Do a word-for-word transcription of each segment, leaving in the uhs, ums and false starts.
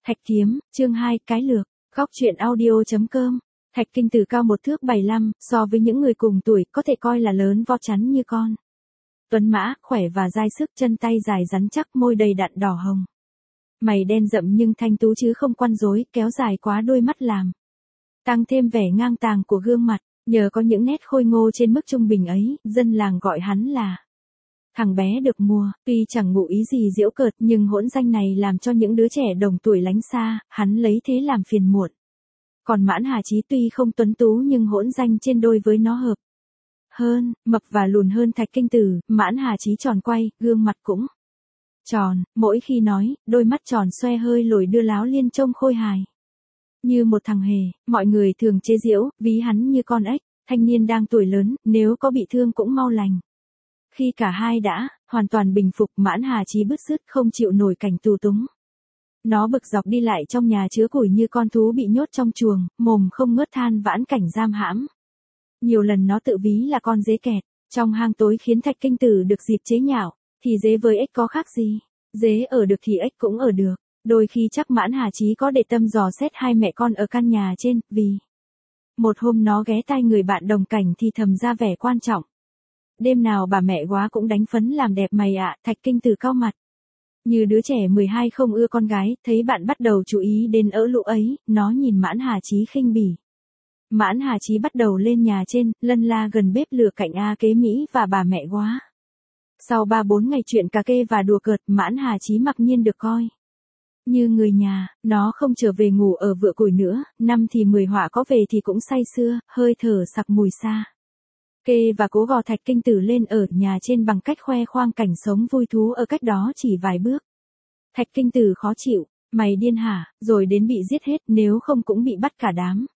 Thạch Kiếm, chương hai, cái lược, góc truyện audio.com. Thạch Kinh Tử cao một thước bảy lăm, so với những người cùng tuổi có thể coi là lớn vo chắn như con. Tuấn mã, khỏe và dai sức, chân tay dài rắn chắc, môi đầy đặn đỏ hồng. Mày đen rậm nhưng thanh tú chứ không quăn rối, kéo dài quá đôi mắt làm tăng thêm vẻ ngang tàng của gương mặt. Nhờ có những nét khôi ngô trên mức trung bình ấy, dân làng gọi hắn là thằng bé được mùa. Tuy chẳng ngụ ý gì giễu cợt, nhưng hỗn danh này làm cho những đứa trẻ đồng tuổi lánh xa, hắn lấy thế làm phiền muộn. Còn Mãn Hà Chí tuy không tuấn tú nhưng hỗn danh trên đôi với nó hợp hơn, mập và lùn hơn Thạch Kinh Tử. Mãn Hà Chí tròn quay, gương mặt cũng tròn, mỗi khi nói, đôi mắt tròn xoe hơi lồi đưa láo liên trông khôi hài như một thằng hề. Mọi người thường chế giễu, ví hắn như con ếch, thanh niên đang tuổi lớn, nếu có bị thương cũng mau lành. Khi cả hai đã hoàn toàn bình phục, Mãn Hà Chí bứt rứt không chịu nổi cảnh tù túng. Nó bực dọc đi lại trong nhà chứa củi như con thú bị nhốt trong chuồng, mồm không ngớt than vãn cảnh giam hãm. Nhiều lần nó tự ví là con dế kẹt trong hang tối khiến Thạch Kinh Tử được dịp chế nhạo, thì dế với ếch có khác gì? Dế ở được thì ếch cũng ở được. Đôi khi chắc Mãn Hà Chí có để tâm dò xét hai mẹ con ở căn nhà trên, vì một hôm nó ghé tai người bạn đồng cảnh thì thầm ra vẻ quan trọng. Đêm nào bà mẹ góa cũng đánh phấn làm đẹp mày ạ. Thạch Kinh Tử cau mặt như đứa trẻ mười hai không ưa con gái, thấy bạn bắt đầu chú ý đến ỡ lũ ấy, nó nhìn Mãn Hà Chí khinh bỉ. Mãn Hà Chí bắt đầu lên nhà trên, lân la gần bếp lửa cạnh A Kế Mỹ và bà mẹ góa. Sau ba bốn ngày chuyện cà kê và đùa cợt, Mãn Hà Chí mặc nhiên được coi như người nhà. Nó không trở về ngủ ở vựa củi nữa, năm thì mười họa có về thì cũng say sưa, hơi thở sặc mùi xa kê và cố gò Thạch Kinh Tử lên ở nhà trên bằng cách khoe khoang cảnh sống vui thú ở cách đó chỉ vài bước. Thạch Kinh Tử khó chịu, mày điên hả, rồi đến bị giết hết, nếu không cũng bị bắt cả đám.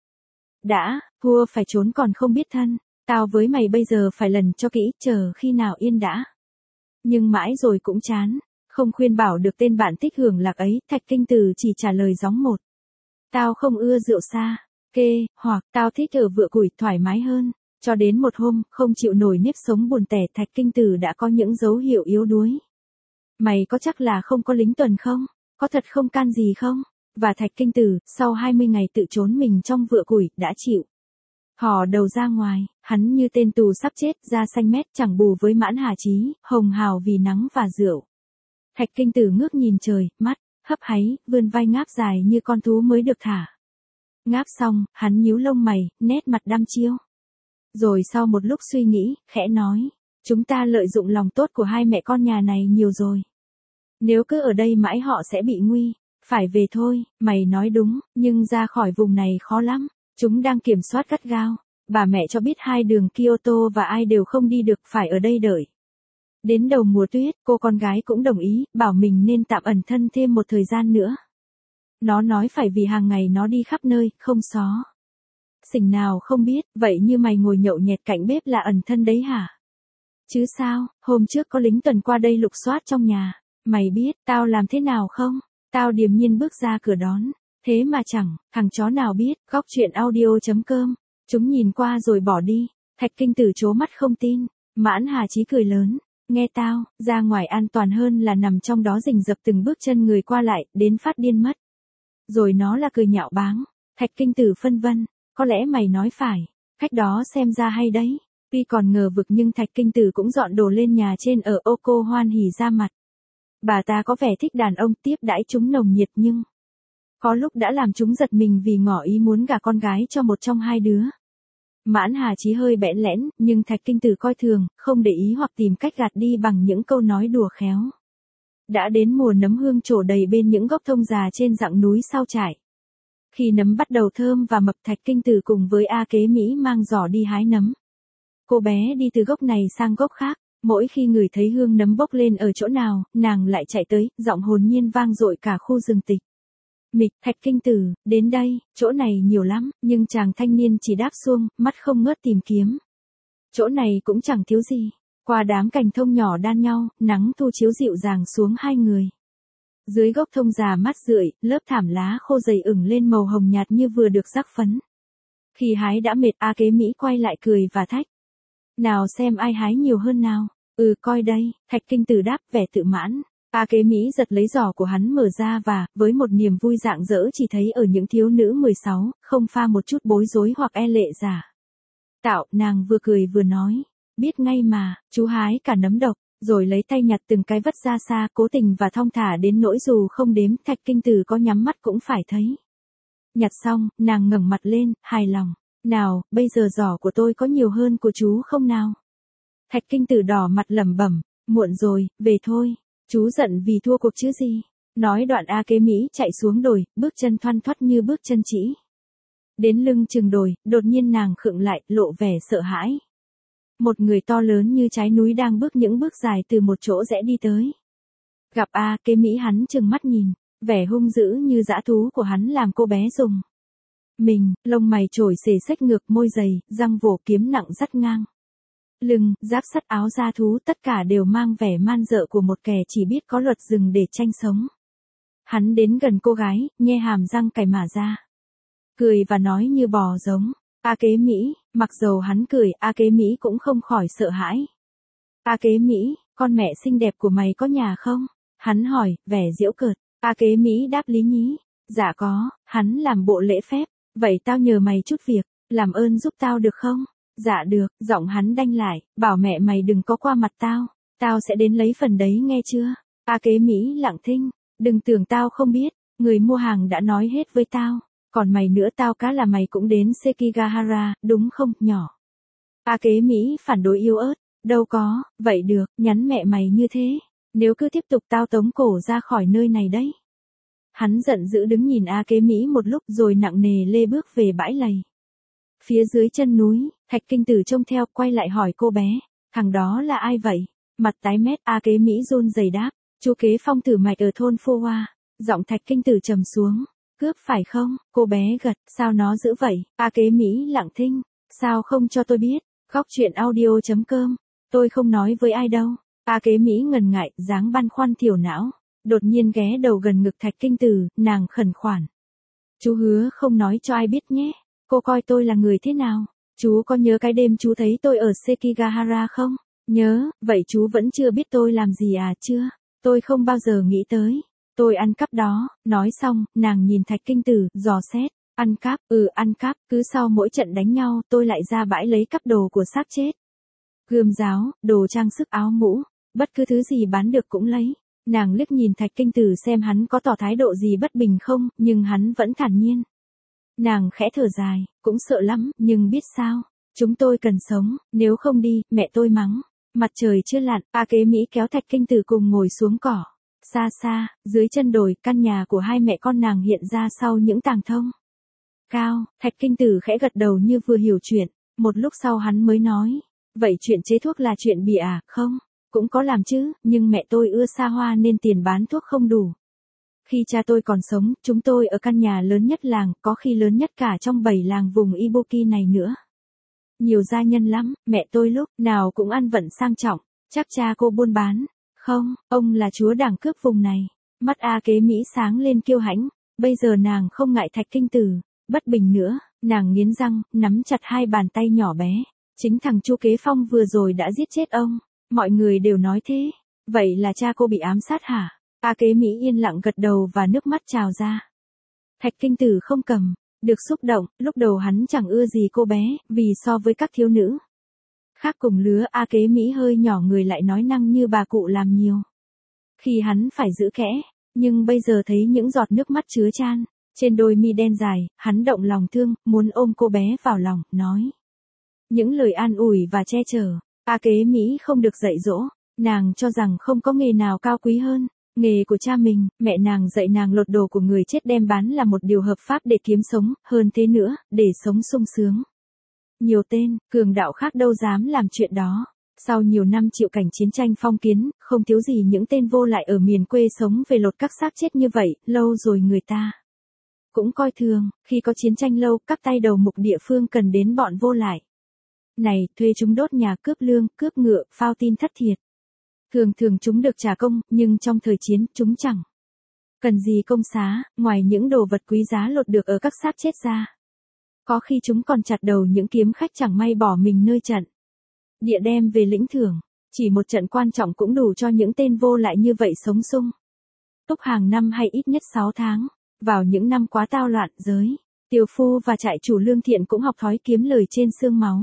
Đã, thua phải trốn còn không biết thân, tao với mày bây giờ phải lần cho kỹ, chờ khi nào yên đã. Nhưng mãi rồi cũng chán, không khuyên bảo được tên bạn thích hưởng lạc ấy, Thạch Kinh Tử chỉ trả lời gióng một. Tao không ưa rượu xa, kê, hoặc tao thích ở vựa củi thoải mái hơn. Cho đến một hôm, không chịu nổi nếp sống buồn tẻ, Thạch Kinh Tử đã có những dấu hiệu yếu đuối. Mày có chắc là không có lính tuần không? Có thật không can gì không? Và Thạch Kinh Tử, sau hai mươi ngày tự trốn mình trong vựa củi, đã chịu hò đầu ra ngoài. Hắn như tên tù sắp chết, da xanh mét, chẳng bù với Mãn Hà Chí, hồng hào vì nắng và rượu. Thạch Kinh Tử ngước nhìn trời, mắt hấp háy, vươn vai ngáp dài như con thú mới được thả. Ngáp xong, hắn nhíu lông mày, nét mặt đăm chiêu. Rồi sau một lúc suy nghĩ, khẽ nói, chúng ta lợi dụng lòng tốt của hai mẹ con nhà này nhiều rồi. Nếu cứ ở đây mãi họ sẽ bị nguy, phải về thôi. Mày nói đúng, nhưng ra khỏi vùng này khó lắm, chúng đang kiểm soát gắt gao. Bà mẹ cho biết hai đường Kyoto và ai đều không đi được, phải ở đây đợi. Đến đầu mùa tuyết, cô con gái cũng đồng ý, bảo mình nên tạm ẩn thân thêm một thời gian nữa. Nó nói phải vì hàng ngày nó đi khắp nơi, không xó xỉnh nào không biết. Vậy như mày ngồi nhậu nhẹt cạnh bếp là ẩn thân đấy hả? Chứ sao, hôm trước có lính tuần qua đây lục soát trong nhà. Mày biết tao làm thế nào không? Tao điềm nhiên bước ra cửa đón. Thế mà chẳng thằng chó nào biết. Góc truyện audio.com. Chúng nhìn qua rồi bỏ đi. Thạch Kinh Tử trố mắt không tin. Mãn Hà Chí cười lớn. Nghe tao, ra ngoài an toàn hơn là nằm trong đó rình rập từng bước chân người qua lại, đến phát điên mất. Rồi nó là cười nhạo báng. Thạch Kinh Tử phân vân. Có lẽ mày nói phải, cách đó xem ra hay đấy. Tuy còn ngờ vực nhưng Thạch Kinh Tử cũng dọn đồ lên nhà trên ở ô cô hoan hỉ ra mặt. Bà ta có vẻ thích đàn ông, tiếp đãi chúng nồng nhiệt, nhưng có lúc đã làm chúng giật mình vì ngỏ ý muốn gả con gái cho một trong hai đứa. Mãn Hà Chí hơi bẽn lẽn, nhưng Thạch Kinh Tử coi thường, không để ý hoặc tìm cách gạt đi bằng những câu nói đùa khéo. Đã đến mùa nấm hương trổ đầy bên những gốc thông già trên dặng núi sau trải. Khi nấm bắt đầu thơm và mập, Thạch Kinh Tử cùng với A Kế Mỹ mang giỏ đi hái nấm. Cô bé đi từ gốc này sang gốc khác, mỗi khi ngửi thấy hương nấm bốc lên ở chỗ nào, nàng lại chạy tới, giọng hồn nhiên vang dội cả khu rừng tịch mịch. Thạch Kinh Tử, đến đây, chỗ này nhiều lắm, nhưng chàng thanh niên chỉ đáp xuông, mắt không ngớt tìm kiếm. Chỗ này cũng chẳng thiếu gì. Qua đám cành thông nhỏ đan nhau, nắng thu chiếu dịu dàng xuống hai người. Dưới gốc thông già mát rượi, lớp thảm lá khô dày ửng lên màu hồng nhạt như vừa được rắc phấn. Khi hái đã mệt, A Kế Mỹ quay lại cười và thách. Nào xem ai hái nhiều hơn nào. Ừ, coi đây. Thạch Kinh Tử đáp vẻ tự mãn. A Kế Mỹ giật lấy giỏ của hắn mở ra và, với một niềm vui rạng rỡ chỉ thấy ở những thiếu nữ mười sáu, không pha một chút bối rối hoặc e lệ giả. Tạo, nàng vừa cười vừa nói. Biết ngay mà, chú hái cả nấm độc, rồi lấy tay nhặt từng cái vất ra xa, cố tình và thong thả đến nỗi dù không đếm, Thạch Kinh Tử có nhắm mắt cũng phải thấy. Nhặt xong, nàng ngẩng mặt lên, hài lòng. Nào, bây giờ giỏ của tôi có nhiều hơn của chú không nào? Thạch Kinh Tử đỏ mặt lẩm bẩm, muộn rồi, về thôi. Chú giận vì thua cuộc chứ gì? Nói đoạn A Kế Mỹ chạy xuống đồi, bước chân thoăn thoắt như bước chân chỉ. Đến lưng chừng đồi, đột nhiên nàng khựng lại, lộ vẻ sợ hãi. Một người to lớn như trái núi đang bước những bước dài từ một chỗ rẽ đi tới. Gặp A Kế Mỹ hắn trừng mắt nhìn, vẻ hung dữ như dã thú của hắn làm cô bé rùng mình, lông mày trổi xề xếch ngược, môi dày, răng vỗ, kiếm nặng dắt ngang. Lưng, giáp sắt, áo da thú tất cả đều mang vẻ man dợ của một kẻ chỉ biết có luật rừng để tranh sống. Hắn đến gần cô gái, nhe hàm răng cày mả ra. Cười và nói như bò giống. A Kế Mỹ, mặc dầu hắn cười, A Kế Mỹ cũng không khỏi sợ hãi. A Kế Mỹ, con mẹ xinh đẹp của mày có nhà không? Hắn hỏi, vẻ giễu cợt. A Kế Mỹ đáp lý nhí. Dạ có, hắn làm bộ lễ phép. Vậy tao nhờ mày chút việc, làm ơn giúp tao được không? Dạ được, giọng hắn đanh lại, bảo mẹ mày đừng có qua mặt tao, tao sẽ đến lấy phần đấy nghe chưa? A Kế Mỹ lặng thinh, đừng tưởng tao không biết, người mua hàng đã nói hết với tao, còn mày nữa tao cá là mày cũng đến Sekigahara, đúng không, nhỏ? A Kế Mỹ phản đối yếu ớt, đâu có, vậy được, nhắn mẹ mày như thế, nếu cứ tiếp tục tao tống cổ ra khỏi nơi này đấy. Hắn giận dữ đứng nhìn A Kế Mỹ một lúc rồi nặng nề lê bước về bãi lầy. Phía dưới chân núi, Thạch Kinh Tử trông theo, quay lại hỏi cô bé, thằng đó là ai vậy? Mặt tái mét, A Kế Mỹ run rẩy đáp, chú Kế Phong tử mạch ở thôn Phô Hoa. Giọng Thạch Kinh Tử trầm xuống, cướp phải không? Cô bé gật, sao nó dữ vậy? A Kế Mỹ lặng thinh, sao không cho tôi biết? Góc truyện audio chấm com, tôi không nói với ai đâu. A Kế Mỹ ngần ngại, dáng băn khoăn thiểu não, đột nhiên ghé đầu gần ngực Thạch Kinh Tử, nàng khẩn khoản. Chú hứa không nói cho ai biết nhé. Cô coi tôi là người thế nào? Chú có nhớ cái đêm chú thấy tôi ở Sekigahara không? Nhớ, vậy chú vẫn chưa biết tôi làm gì à? Chưa, tôi không bao giờ nghĩ tới. Tôi ăn cắp đó. Nói xong, nàng nhìn Thạch Kinh Tử, dò xét. Ăn cắp, ừ ăn cắp, cứ sau mỗi trận đánh nhau, tôi lại ra bãi lấy cắp đồ của xác chết. Gươm giáo, đồ trang sức, áo mũ, bất cứ thứ gì bán được cũng lấy. Nàng liếc nhìn Thạch Kinh Tử xem hắn có tỏ thái độ gì bất bình không, nhưng hắn vẫn thản nhiên. Nàng khẽ thở dài, cũng sợ lắm, nhưng biết sao, chúng tôi cần sống, nếu không đi, mẹ tôi mắng. Mặt trời chưa lặn, A Kế Mỹ kéo Thạch Kinh Tử cùng ngồi xuống cỏ. Xa xa, dưới chân đồi, căn nhà của hai mẹ con nàng hiện ra sau những tàng thông cao. Thạch Kinh Tử khẽ gật đầu như vừa hiểu chuyện, một lúc sau hắn mới nói, vậy chuyện chế thuốc là chuyện bịa à? Không, cũng có làm chứ, nhưng mẹ tôi ưa xa hoa nên tiền bán thuốc không đủ. Khi cha tôi còn sống, chúng tôi ở căn nhà lớn nhất làng, có khi lớn nhất cả trong bảy làng vùng Ibuki này nữa. Nhiều gia nhân lắm, mẹ tôi lúc nào cũng ăn vận sang trọng, chắc cha cô buôn bán. Không, ông là chúa đảng cướp vùng này. Mắt A Kế Mỹ sáng lên kiêu hãnh, bây giờ nàng không ngại Thạch Kinh Tử, bất bình nữa, nàng nghiến răng, nắm chặt hai bàn tay nhỏ bé. Chính thằng Chu Kế Phong vừa rồi đã giết chết ông, mọi người đều nói thế. Vậy là cha cô bị ám sát hả? A Kế Mỹ yên lặng gật đầu và nước mắt trào ra. Thạch Kinh Tử không cầm được xúc động, lúc đầu hắn chẳng ưa gì cô bé, vì so với các thiếu nữ khác cùng lứa, A Kế Mỹ hơi nhỏ người lại nói năng như bà cụ làm nhiều. Khi hắn phải giữ kẽ, nhưng bây giờ thấy những giọt nước mắt chứa chan trên đôi mi đen dài, hắn động lòng thương, muốn ôm cô bé vào lòng, nói những lời an ủi và che chở. A Kế Mỹ không được dạy dỗ, nàng cho rằng không có nghề nào cao quý hơn nghề của cha mình. Mẹ nàng dạy nàng lột đồ của người chết đem bán là một điều hợp pháp để kiếm sống, hơn thế nữa, để sống sung sướng. Nhiều tên, cường đạo khác đâu dám làm chuyện đó. Sau nhiều năm chịu cảnh chiến tranh phong kiến, không thiếu gì những tên vô lại ở miền quê sống về lột các xác chết như vậy, lâu rồi người ta cũng coi thường, khi có chiến tranh lâu, các tay đầu mục địa phương cần đến bọn vô lại này, thuê chúng đốt nhà, cướp lương, cướp ngựa, phao tin thất thiệt. Thường thường chúng được trả công, nhưng trong thời chiến, chúng chẳng cần gì công xá, ngoài những đồ vật quý giá lột được ở các xác chết ra. Có khi chúng còn chặt đầu những kiếm khách chẳng may bỏ mình nơi trận địa đem về lĩnh thưởng. Chỉ một trận quan trọng cũng đủ cho những tên vô lại như vậy sống sung túc hàng năm hay ít nhất sáu tháng. Vào những năm quá tao loạn giới, tiều phu và trại chủ lương thiện cũng học thói kiếm lời trên xương máu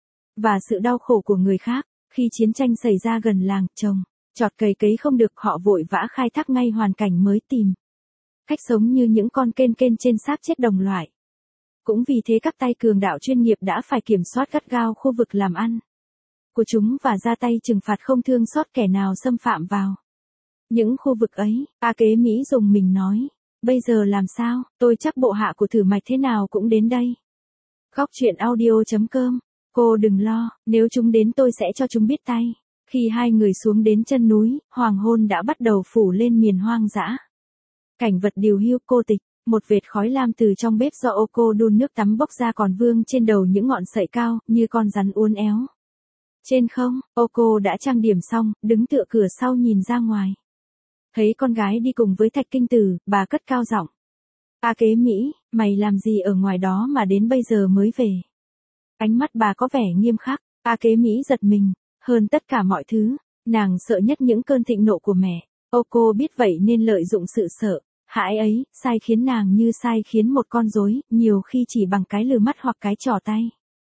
và sự đau khổ của người khác. Khi chiến tranh xảy ra gần làng, trồng, trọt cày cấy không được, họ vội vã khai thác ngay hoàn cảnh mới, tìm cách sống như những con kên kên trên xác chết đồng loại. Cũng vì thế các tay cường đạo chuyên nghiệp đã phải kiểm soát gắt gao khu vực làm ăn của chúng và ra tay trừng phạt không thương xót kẻ nào xâm phạm vào những khu vực ấy. A Kế Mỹ dùng mình nói, bây giờ làm sao, tôi chắc bộ hạ của Thử Mạch thế nào cũng đến đây. Góc truyện audio chấm com. Cô đừng lo, nếu chúng đến tôi sẽ cho chúng biết tay. Khi hai người xuống đến chân núi, hoàng hôn đã bắt đầu phủ lên miền hoang dã. Cảnh vật điều hưu cô tịch, một vệt khói lam từ trong bếp do ô cô đun nước tắm bốc ra còn vương trên đầu những ngọn sậy cao, như con rắn uốn éo. Trên không, ô cô đã trang điểm xong, đứng tựa cửa sau nhìn ra ngoài. Thấy con gái đi cùng với Thạch Kinh Tử, bà cất cao giọng. A Kế Mỹ, mày làm gì ở ngoài đó mà đến bây giờ mới về? Ánh mắt bà có vẻ nghiêm khắc. A Kế Mỹ giật mình, hơn tất cả mọi thứ, nàng sợ nhất những cơn thịnh nộ của mẹ. Ô cô biết vậy nên lợi dụng sự sợ hãi ấy, sai khiến nàng như sai khiến một con rối, nhiều khi chỉ bằng cái lừ mắt hoặc cái trỏ tay.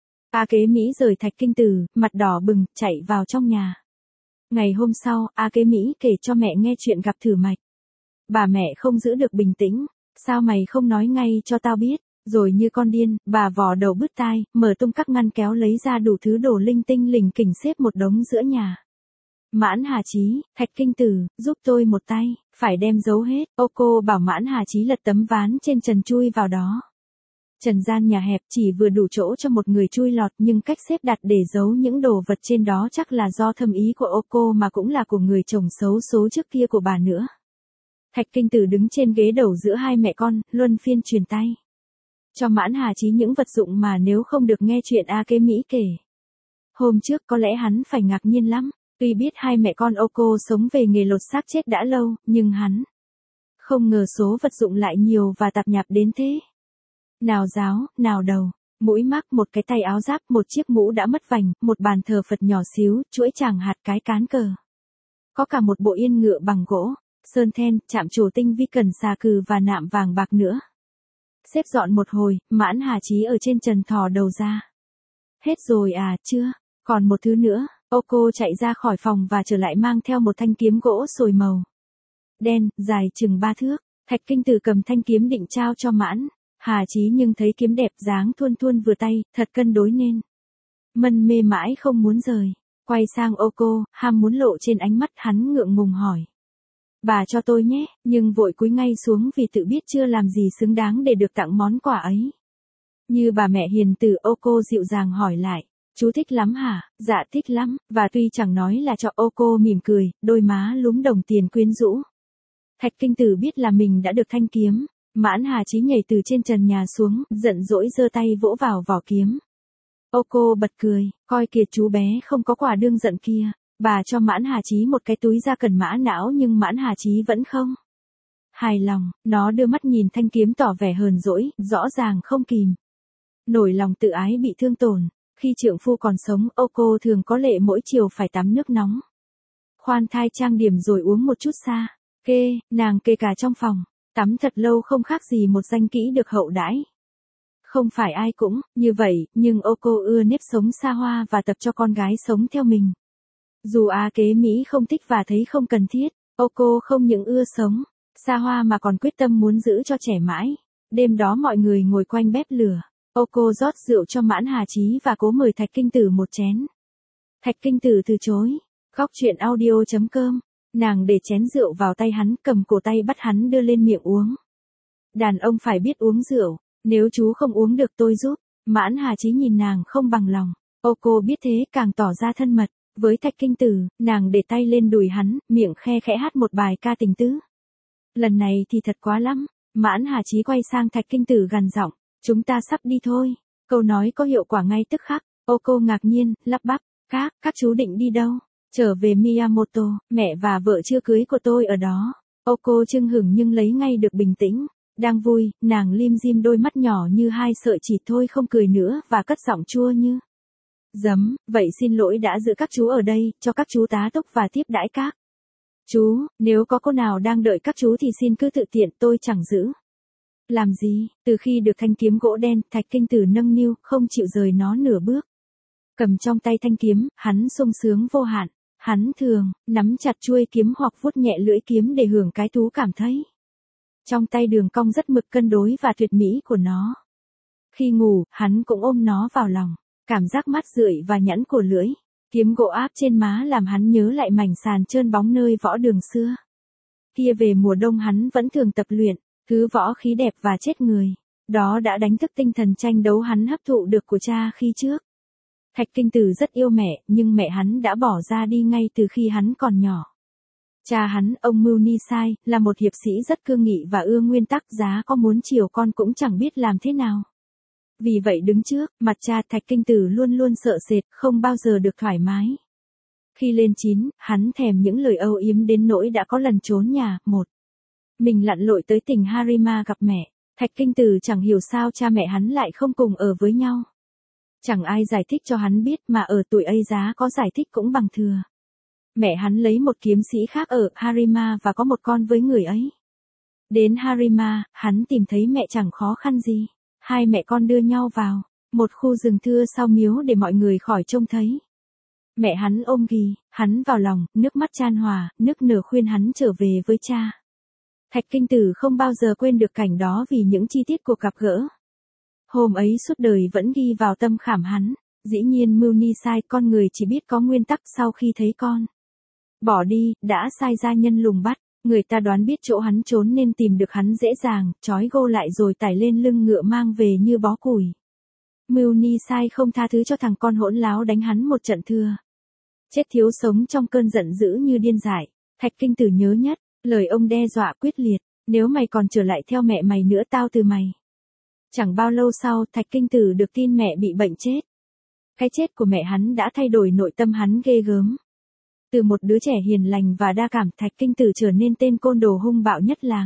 A Kế Mỹ rời Thạch Kinh Tử, mặt đỏ bừng, chạy vào trong nhà. Ngày hôm sau, A Kế Mỹ kể cho mẹ nghe chuyện gặp Thử Mạch. Bà mẹ không giữ được bình tĩnh, sao mày không nói ngay cho tao biết? Rồi như con điên, bà vò đầu bứt tai, mở tung các ngăn kéo lấy ra đủ thứ đồ linh tinh lình kỉnh xếp một đống giữa nhà. Mãn Hà Chí, Thạch Kinh Tử, giúp tôi một tay, phải đem giấu hết. Ô cô bảo Mãn Hà Chí lật tấm ván trên trần chui vào đó. Trần gian nhà hẹp chỉ vừa đủ chỗ cho một người chui lọt, nhưng cách xếp đặt để giấu những đồ vật trên đó chắc là do thâm ý của ô cô mà cũng là của người chồng xấu số trước kia của bà nữa. Thạch Kinh Tử đứng trên ghế đầu giữa hai mẹ con, luân phiên truyền tay cho Mãn Hà Chí những vật dụng mà nếu không được nghe chuyện A Kế Mỹ kể hôm trước có lẽ hắn phải ngạc nhiên lắm. Tuy biết hai mẹ con ô cô sống về nghề lột xác chết đã lâu, nhưng hắn không ngờ số vật dụng lại nhiều và tạp nhạp đến thế. Nào giáo, nào đầu, mũi mắc, một cái tay áo giáp, một chiếc mũ đã mất vành, một bàn thờ Phật nhỏ xíu, chuỗi tràng hạt cái cán cờ. Có cả một bộ yên ngựa bằng gỗ, sơn then, chạm trổ tinh vi cần xà cừ và nạm vàng bạc nữa. Xếp dọn một hồi, Mãn Hà Chí ở trên trần thò đầu ra. Hết rồi à, chưa, còn một thứ nữa. Ô cô chạy ra khỏi phòng và trở lại mang theo một thanh kiếm gỗ sồi màu đen, dài chừng ba thước. Thạch Kinh Tử cầm thanh kiếm định trao cho Mãn Hà Chí nhưng thấy kiếm đẹp dáng thuôn thuôn vừa tay, thật cân đối nên mân mê mãi không muốn rời. Quay sang ô cô, ham muốn lộ trên ánh mắt, hắn ngượng ngùng hỏi. Bà cho tôi nhé, nhưng vội cúi ngay xuống vì tự biết chưa làm gì xứng đáng để được tặng món quà ấy. Như bà mẹ hiền từ, ô cô dịu dàng hỏi lại. Chú thích lắm hả? Dạ thích lắm, và tuy chẳng nói là cho, ô cô mỉm cười, đôi má lúm đồng tiền quyến rũ. Thạch Kinh Tử biết là mình đã được thanh kiếm. Mãn Hà Chí nhảy từ trên trần nhà xuống, giận dỗi giơ tay vỗ vào vỏ kiếm. Ô cô bật cười, coi kìa chú bé không có quả đương giận kia. Bà cho Mãn Hà Chí một cái túi da cần mã não nhưng Mãn Hà Chí vẫn không hài lòng, nó đưa mắt nhìn thanh kiếm tỏ vẻ hờn dỗi, rõ ràng không kìm nổi lòng tự ái bị thương tổn. Khi trượng phu còn sống, ô cô thường có lệ mỗi chiều phải tắm nước nóng, khoan thai trang điểm rồi uống một chút xa kê, nàng kê cả trong phòng, tắm thật lâu không khác gì một danh kỹ được hậu đãi. Không phải ai cũng như vậy, nhưng ô cô ưa nếp sống xa hoa và tập cho con gái sống theo mình. Dù A Kế Mỹ không thích và thấy không cần thiết, ô cô không những ưa sống xa hoa mà còn quyết tâm muốn giữ cho trẻ mãi. Đêm đó mọi người ngồi quanh bếp lửa. Ô cô rót rượu cho Mãn Hà Chí và cố mời Thạch Kinh Tử một chén. Thạch Kinh Tử từ chối. Góc truyện audio chấm com. Nàng để chén rượu vào tay hắn, cầm cổ tay bắt hắn đưa lên miệng uống. Đàn ông phải biết uống rượu, nếu chú không uống được tôi giúp. Mãn Hà Chí nhìn nàng không bằng lòng. Ô cô biết thế càng tỏ ra thân mật. Với Thạch Kinh Tử, nàng để tay lên đùi hắn, miệng khe khẽ hát một bài ca tình tứ. Lần này thì thật quá lắm. Mãn Hà Chí quay sang Thạch Kinh Tử gằn giọng. Chúng ta sắp đi thôi. Câu nói có hiệu quả ngay tức khắc. Ô cô ngạc nhiên, lắp bắp. Các, các chú định đi đâu? Trở về Miyamoto, mẹ và vợ chưa cưới của tôi ở đó. Ô cô chưng hửng nhưng lấy ngay được bình tĩnh. Đang vui, nàng lim dim đôi mắt nhỏ như hai sợi chỉ thôi không cười nữa và cất giọng chua như Dấm, vậy xin lỗi đã giữ các chú ở đây, cho các chú tá túc và tiếp đãi các chú, nếu có cô nào đang đợi các chú thì xin cứ tự tiện, tôi chẳng giữ. Làm gì, từ khi được thanh kiếm gỗ đen, Thạch Kinh Tử nâng niu, không chịu rời nó nửa bước. Cầm trong tay thanh kiếm, hắn sung sướng vô hạn. Hắn thường, nắm chặt chuôi kiếm hoặc vuốt nhẹ lưỡi kiếm để hưởng cái thú cảm thấy. Trong tay đường cong rất mực cân đối và tuyệt mỹ của nó. Khi ngủ, hắn cũng ôm nó vào lòng. Cảm giác mát rượi và nhẵn của lưỡi. Kiếm gỗ áp trên má làm hắn nhớ lại mảnh sàn trơn bóng nơi võ đường xưa. Kia về mùa đông hắn vẫn thường tập luyện, thứ võ khí đẹp và chết người. Đó đã đánh thức tinh thần tranh đấu hắn hấp thụ được của cha khi trước. Thạch Kinh Tử rất yêu mẹ, nhưng mẹ hắn đã bỏ ra đi ngay từ khi hắn còn nhỏ. Cha hắn, ông Mưu Ni Sai, là một hiệp sĩ rất cương nghị và ưa nguyên tắc, giá có muốn chiều con cũng chẳng biết làm thế nào. Vì vậy đứng trước mặt cha, Thạch Kinh Tử luôn luôn sợ sệt, không bao giờ được thoải mái. Khi lên chín, hắn thèm những lời âu yếm đến nỗi đã có lần trốn nhà. Một, mình lặn lội tới tỉnh Harima gặp mẹ. Thạch Kinh Tử chẳng hiểu sao cha mẹ hắn lại không cùng ở với nhau. Chẳng ai giải thích cho hắn biết, mà ở tuổi ấy giá có giải thích cũng bằng thừa. Mẹ hắn lấy một kiếm sĩ khác ở Harima và có một con với người ấy. Đến Harima, hắn tìm thấy mẹ chẳng khó khăn gì. Hai mẹ con đưa nhau vào một khu rừng thưa sau miếu để mọi người khỏi trông thấy. Mẹ hắn ôm ghì hắn vào lòng, nước mắt chan hòa, nức nở khuyên hắn trở về với cha. Thạch Kinh Tử không bao giờ quên được cảnh đó vì những chi tiết cuộc gặp gỡ. Hôm ấy suốt đời vẫn ghi vào tâm khảm hắn. Dĩ nhiên Mưu Ni Sai, con người chỉ biết có nguyên tắc, sau khi thấy con bỏ đi, đã sai gia nhân lùng bắt. Người ta đoán biết chỗ hắn trốn nên tìm được hắn dễ dàng, trói gô lại rồi tải lên lưng ngựa mang về như bó củi. Mưu Ni Sai không tha thứ cho thằng con hỗn láo đánh hắn một trận thưa. Chết thiếu sống trong cơn giận dữ như điên dại. Thạch Kinh Tử nhớ nhất lời ông đe dọa quyết liệt, nếu mày còn trở lại theo mẹ mày nữa tao từ mày. Chẳng bao lâu sau, Thạch Kinh Tử được tin mẹ bị bệnh chết. Cái chết của mẹ hắn đã thay đổi nội tâm hắn ghê gớm. Từ một đứa trẻ hiền lành và đa cảm, Thạch Kinh Tử trở nên tên côn đồ hung bạo nhất làng.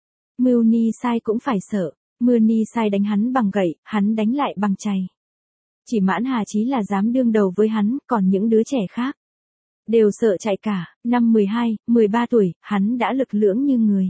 Mưu Ni Sai cũng phải sợ. Mưu Ni Sai đánh hắn bằng gậy, hắn đánh lại bằng chày. Chỉ Mãn Hà Chí là dám đương đầu với hắn, còn những đứa trẻ khác đều sợ chạy cả. Năm mười hai, mười ba tuổi, hắn đã lực lưỡng như người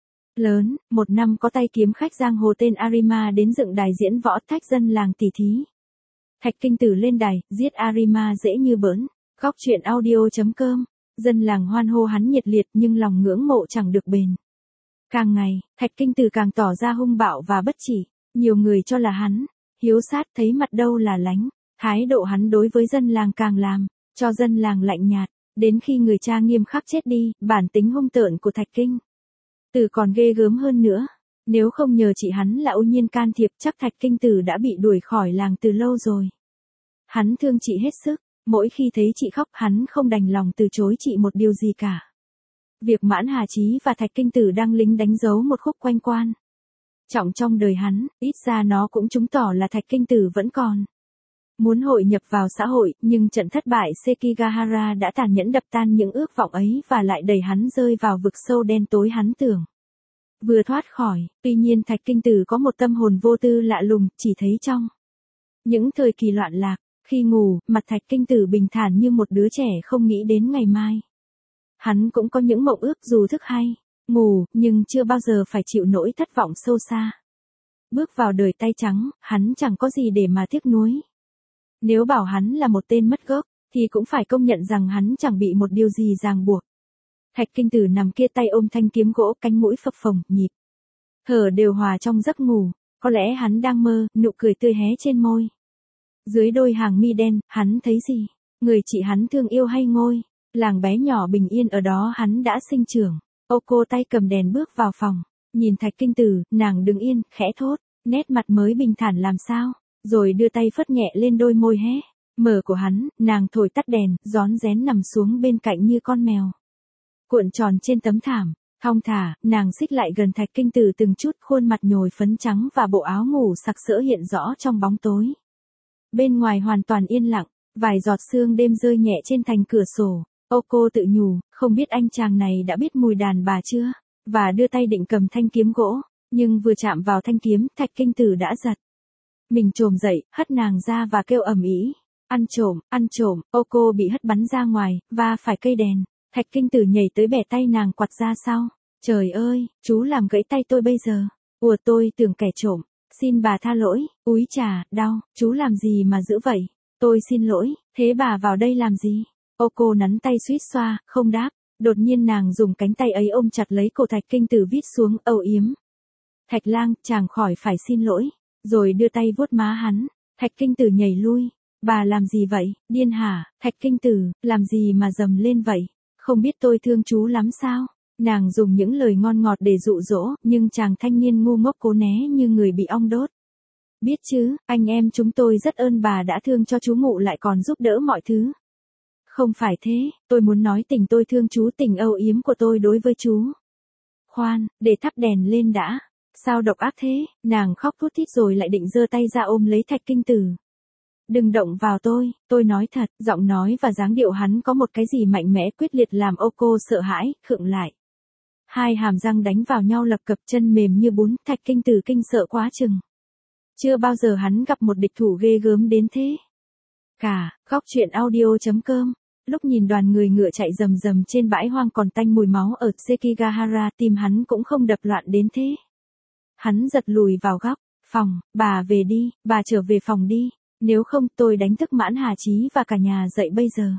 lớn. Một năm có tay kiếm khách giang hồ tên Arima đến dựng đài diễn võ thách dân làng tỉ thí. Thạch Kinh Tử lên đài, giết Arima dễ như bỡn. Góc truyện audio chấm com. Dân làng hoan hô hắn nhiệt liệt, nhưng lòng ngưỡng mộ chẳng được bền. Càng ngày, Thạch Kinh Tử càng tỏ ra hung bạo và bất chỉ. Nhiều người cho là hắn hiếu sát, thấy mặt đâu là lánh. Thái độ hắn đối với dân làng càng làm cho dân làng lạnh nhạt. Đến khi người cha nghiêm khắc chết đi, bản tính hung tợn của Thạch Kinh Tử còn ghê gớm hơn nữa. Nếu không nhờ chị hắn là Ô Nhiên can thiệp, chắc Thạch Kinh Tử đã bị đuổi khỏi làng từ lâu rồi. Hắn thương chị hết sức. Mỗi khi thấy chị khóc, hắn không đành lòng từ chối chị một điều gì cả. Việc Mãn Hà Chí và Thạch Kinh Tử đang lính đánh dấu một khúc quanh quan trọng trong đời hắn, ít ra nó cũng chứng tỏ là Thạch Kinh Tử vẫn còn muốn hội nhập vào xã hội, nhưng trận thất bại Sekigahara đã tàn nhẫn đập tan những ước vọng ấy và lại đẩy hắn rơi vào vực sâu đen tối hắn tưởng vừa thoát khỏi. Tuy nhiên Thạch Kinh Tử có một tâm hồn vô tư lạ lùng, chỉ thấy trong những thời kỳ loạn lạc, khi ngủ, mặt Thạch Kinh Tử bình thản như một đứa trẻ không nghĩ đến ngày mai. Hắn cũng có những mộng ước dù thức hay ngủ, nhưng chưa bao giờ phải chịu nỗi thất vọng sâu xa. Bước vào đời tay trắng, hắn chẳng có gì để mà tiếc nuối. Nếu bảo hắn là một tên mất gốc, thì cũng phải công nhận rằng hắn chẳng bị một điều gì ràng buộc. Thạch Kinh Tử nằm kia tay ôm thanh kiếm gỗ, cánh mũi phập phồng, nhịp thở đều hòa trong giấc ngủ. Có lẽ hắn đang mơ, nụ cười tươi hé trên môi. Dưới đôi hàng mi đen, hắn thấy gì? Người chị hắn thương yêu hay ngôi? Làng bé nhỏ bình yên ở đó hắn đã sinh trưởng. Ô cô tay cầm đèn bước vào phòng. Nhìn Thạch Kinh Tử, nàng đứng yên, khẽ thốt. Nét mặt mới bình thản làm sao? Rồi đưa tay phất nhẹ lên đôi môi hé mở của hắn, nàng thổi tắt đèn, rón rén nằm xuống bên cạnh như con mèo cuộn tròn trên tấm thảm. Thong thả, nàng xích lại gần Thạch Kinh Tử từng chút, khuôn mặt nhồi phấn trắng và bộ áo ngủ sặc sỡ hiện rõ trong bóng tối. Bên ngoài hoàn toàn yên lặng, vài giọt sương đêm rơi nhẹ trên thành cửa sổ. Ô cô tự nhủ, không biết anh chàng này đã biết mùi đàn bà chưa? Và đưa tay định cầm thanh kiếm gỗ, nhưng vừa chạm vào thanh kiếm, Thạch Kinh Tử đã giật mình chồm dậy, hất nàng ra và kêu ầm ĩ. Ăn trộm, ăn trộm, Oko bị hất bắn ra ngoài, và phải cây đèn. Thạch Kinh Tử nhảy tới bẻ tay nàng quặt ra sau. Trời ơi, chú làm gãy tay tôi bây giờ. Ủa tôi tưởng kẻ trộm. Xin bà tha lỗi, úi chà, đau, chú làm gì mà dữ vậy? Tôi xin lỗi, thế bà vào đây làm gì? Oko nắn tay suýt xoa, không đáp. Đột nhiên nàng dùng cánh tay ấy ôm chặt lấy cổ Thạch Kinh Tử vít xuống, âu yếm. Thạch lang, chàng khỏi phải xin lỗi. Rồi đưa tay vuốt má hắn. Thạch Kinh Tử nhảy lui. Bà làm gì vậy, điên hả? Thạch Kinh Tử, làm gì mà dầm lên vậy? Không biết tôi thương chú lắm sao? Nàng dùng những lời ngon ngọt để dụ dỗ, nhưng chàng thanh niên ngu ngốc cố né như người bị ong đốt. Biết chứ, anh em chúng tôi rất ơn bà đã thương cho chú ngụ lại còn giúp đỡ mọi thứ. Không phải thế, tôi muốn nói tình tôi thương chú, tình âu yếm của tôi đối với chú. Khoan, để thắp đèn lên đã. Sao độc ác thế? Nàng khóc thút thít rồi lại định giơ tay ra ôm lấy Thạch Kinh Tử. Đừng động vào tôi, tôi nói thật, giọng nói và dáng điệu hắn có một cái gì mạnh mẽ quyết liệt làm Oko sợ hãi, khựng lại. Hai hàm răng đánh vào nhau lập cập, chân mềm như bún, Thạch Kinh Tử kinh sợ quá chừng. Chưa bao giờ hắn gặp một địch thủ ghê gớm đến thế. Cả, góc truyện audio chấm com. Lúc nhìn đoàn người ngựa chạy rầm rầm trên bãi hoang còn tanh mùi máu ở Sekigahara, tim hắn cũng không đập loạn đến thế. Hắn giật lùi vào góc, phòng, bà về đi, bà trở về phòng đi, nếu không tôi đánh thức Mãn Hà Chí và cả nhà dậy bây giờ.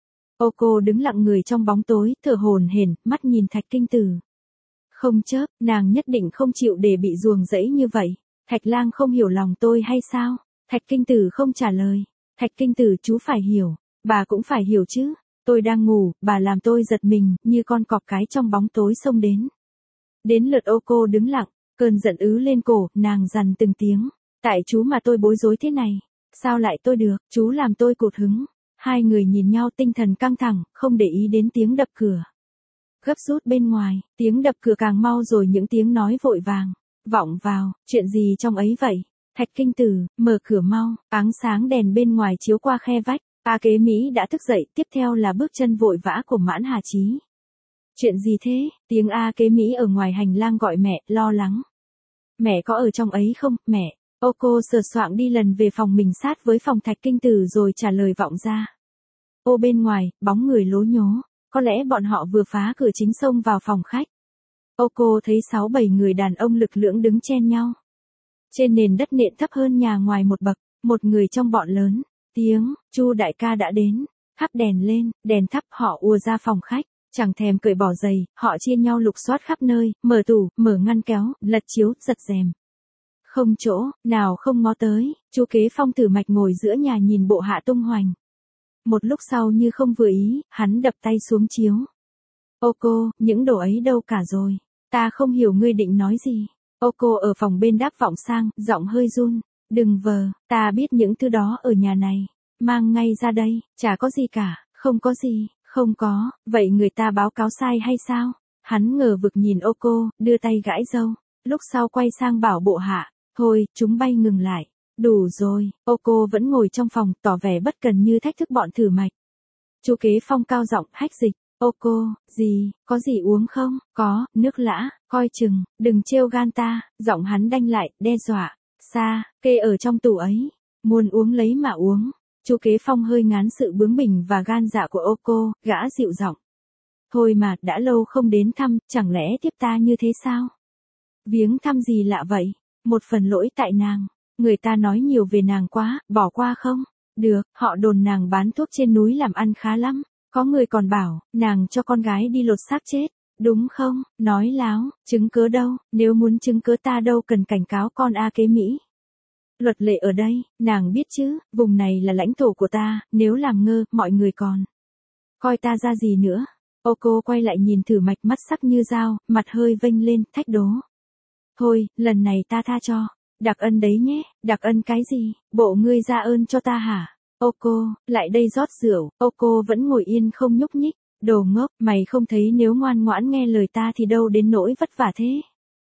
Oko đứng lặng người trong bóng tối, thở hổn hển, mắt nhìn Thạch Kinh Tử. Không chớp, nàng nhất định không chịu để bị ruồng rẫy như vậy. Thạch lang không hiểu lòng tôi hay sao? Thạch Kinh Tử không trả lời. Thạch Kinh Tử, chú phải hiểu, bà cũng phải hiểu chứ. Tôi đang ngủ, bà làm tôi giật mình, như con cọp cái trong bóng tối xông đến. Đến lượt Oko đứng lặng, cơn giận ứ lên cổ, nàng dằn từng tiếng. Tại chú mà tôi bối rối thế này. Sao lại tôi được, chú làm tôi cụt hứng. Hai người nhìn nhau tinh thần căng thẳng, không để ý đến tiếng đập cửa. Gấp rút bên ngoài, tiếng đập cửa càng mau rồi những tiếng nói vội vàng. Vọng vào, chuyện gì trong ấy vậy? Thạch Kinh Tử, mở cửa mau, áng sáng đèn bên ngoài chiếu qua khe vách. A Kế Mỹ đã thức dậy, tiếp theo là bước chân vội vã của Mãn Hà Chí. Chuyện gì thế? Tiếng A Kế Mỹ ở ngoài hành lang gọi mẹ, lo lắng. Mẹ có ở trong ấy không, mẹ? Oko sờ soạng đi lần về phòng mình sát với phòng Thạch Kinh Tử rồi trả lời vọng ra. Ô bên ngoài, bóng người lố nhố, có lẽ bọn họ vừa phá cửa chính xông vào phòng khách. Oko thấy sáu bảy người đàn ông lực lưỡng đứng chen nhau. Trên nền đất nện thấp hơn nhà ngoài một bậc, một người trong bọn lớn, tiếng, Chu đại ca đã đến, thắp đèn lên, đèn thắp, họ ùa ra phòng khách, chẳng thèm cởi bỏ giày, họ chia nhau lục soát khắp nơi, mở tủ, mở ngăn kéo, lật chiếu, giật rèm. Không chỗ, nào không ngó tới, Chu Kế Phong Tử Mạch ngồi giữa nhà nhìn bộ hạ tung hoành. Một lúc sau như không vừa ý, hắn đập tay xuống chiếu. Oko, những đồ ấy đâu cả rồi, ta không hiểu ngươi định nói gì. Oko ở phòng bên đáp vọng sang, giọng hơi run, đừng vờ, ta biết những thứ đó ở nhà này, mang ngay ra đây, chả có gì cả, không có gì, không có, vậy người ta báo cáo sai hay sao? Hắn ngờ vực nhìn Oko, đưa tay gãi râu, lúc sau quay sang bảo bộ hạ, thôi, chúng bay ngừng lại, đủ rồi, Oko vẫn ngồi trong phòng, tỏ vẻ bất cần như thách thức bọn Thử Mạch. Chu Kế Phong cao giọng, hách dịch. Oko, gì, có gì uống không? Có, nước lã, coi chừng, đừng trêu gan ta, giọng hắn đanh lại, đe dọa, xa, kê ở trong tủ ấy, muốn uống lấy mà uống. Chu Kế Phong hơi ngán sự bướng bỉnh và gan dạ của Oko, gã dịu giọng. Thôi mà, đã lâu không đến thăm, chẳng lẽ tiếp ta như thế sao? Viếng thăm gì lạ vậy? Một phần lỗi tại nàng, người ta nói nhiều về nàng quá, bỏ qua không? Được, họ đồn nàng bán thuốc trên núi làm ăn khá lắm. Có người còn bảo, nàng cho con gái đi lột xác chết, đúng không? Nói láo, chứng cớ đâu, nếu muốn chứng cớ ta đâu cần cảnh cáo con A Kế Mỹ. Luật lệ ở đây, nàng biết chứ, vùng này là lãnh thổ của ta, nếu làm ngơ, mọi người còn coi ta ra gì nữa. Oko quay lại nhìn Thử Mạch, mắt sắc như dao, mặt hơi vênh lên, thách đố. Thôi, lần này ta tha cho, đặc ân đấy nhé, đặc ân cái gì, bộ ngươi ra ơn cho ta hả? Oko, lại đây rót rượu, Oko vẫn ngồi yên không nhúc nhích, đồ ngốc, mày không thấy nếu ngoan ngoãn nghe lời ta thì đâu đến nỗi vất vả thế.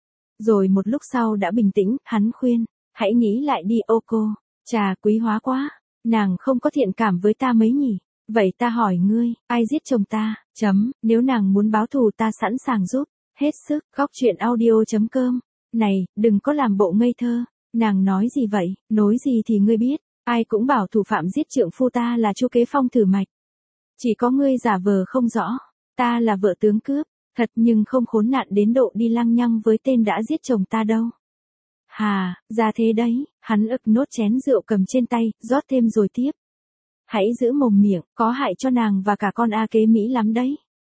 Rồi một lúc sau đã bình tĩnh, hắn khuyên, hãy nghĩ lại đi Oko, chà quý hóa quá, nàng không có thiện cảm với ta mấy nhỉ, vậy ta hỏi ngươi, ai giết chồng ta, chấm, nếu nàng muốn báo thù ta sẵn sàng giúp, hết sức, góc truyện audio chấm com, này, đừng có làm bộ ngây thơ, nàng nói gì vậy, nối gì thì ngươi biết. Ai cũng bảo thủ phạm giết trượng phu ta là Chu Kế Phong Thử Mạch. Chỉ có ngươi giả vờ không rõ, ta là vợ tướng cướp, thật nhưng không khốn nạn đến độ đi lăng nhăng với tên đã giết chồng ta đâu. Hà, ra thế đấy, hắn ực nốt chén rượu cầm trên tay, rót thêm rồi tiếp. Hãy giữ mồm miệng, có hại cho nàng và cả con A Kế Mỹ lắm đấy.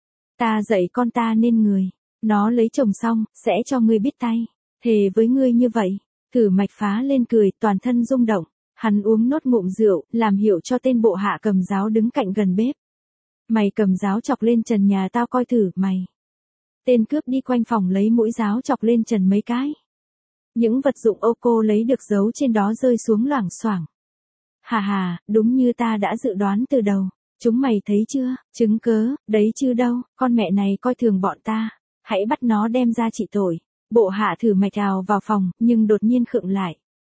Ta dạy con ta nên người, nó lấy chồng xong, sẽ cho ngươi biết tay, thề với ngươi như vậy. Thử Mạch phá lên cười, toàn thân rung động, hắn uống nốt ngụm rượu, làm hiệu cho tên bộ hạ cầm giáo đứng cạnh gần bếp. Mày cầm giáo chọc lên trần nhà tao coi thử, mày. Tên cướp đi quanh phòng lấy mũi giáo chọc lên trần mấy cái. Những vật dụng ô cô lấy được giấu trên đó rơi xuống loảng xoảng. Hà hà, đúng như ta đã dự đoán từ đầu. Chúng mày thấy chưa, chứng cớ, đấy chứ đâu, con mẹ này coi thường bọn ta. Hãy bắt nó đem ra trị tội. Bộ hạ Thử Mạch ào vào phòng, nhưng đột nhiên khựng lại.